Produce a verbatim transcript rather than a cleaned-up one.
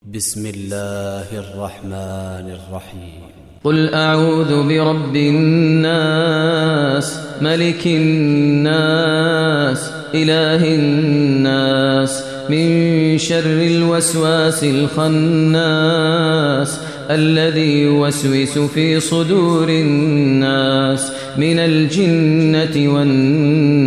بسم الله الرحمن الرحيم. قل أعوذ برب الناس ملك الناس إله الناس من شر الوسواس الخناس الذي يوسوس في صدور الناس من الجنة والناس.